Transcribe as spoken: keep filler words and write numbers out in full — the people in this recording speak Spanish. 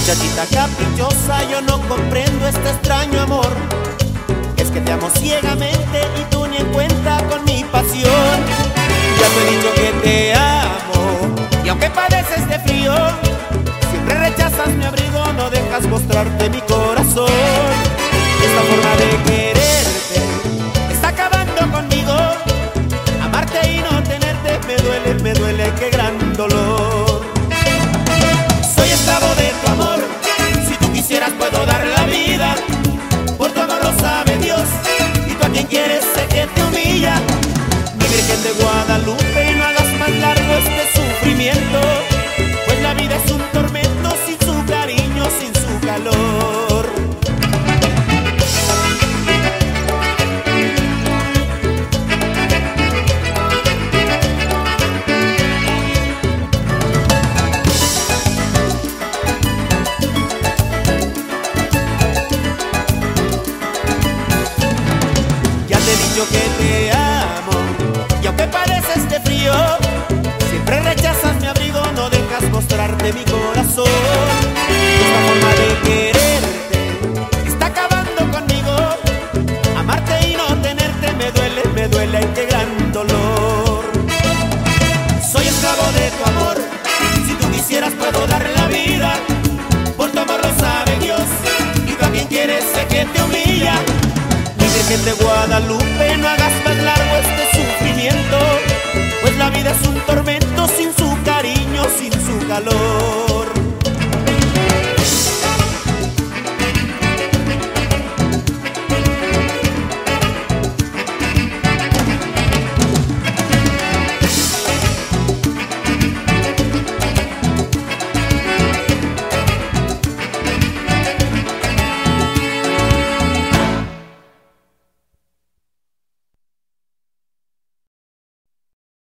Muchachita caprichosa, yo no comprendo este extraño amor. Es que te amo ciegamente y tú ni en cuenta con mi pasión. Ya te he dicho que te amo y aunque padeces de frío, siempre rechazas mi abrigo, no dejas mostrarte mi corazón. Esta forma de quererte está acabando conmigo. Amarte y no tenerte me duele, me duele, qué gran dolor. Soy esclavo de tu amor, si tú quisieras puedo dar la vida. Por tu amor lo sabe Dios, y tú a quien quieres sé que te humilla. Mi Virgen de Guadalupe, no hagas más largo este sufrimiento, pues la vida es un tormento sin su cariño, sin su calor. Que te amo y aunque padeces de frío, siempre rechazas mi abrigo, no dejas mostrarte mi corazón. Esta forma de quererte está acabando conmigo. Amarte y no tenerte me duele, me duele, ay, qué gran dolor. Soy esclavo de tu amor, si tú quisieras puedo dar la vida. Por tu amor lo sabe Dios, y tú a quien quieres sé que te humilla. Virgen de Guadalupe, no hagas más largo este sufrimiento, pues la vida es un tormento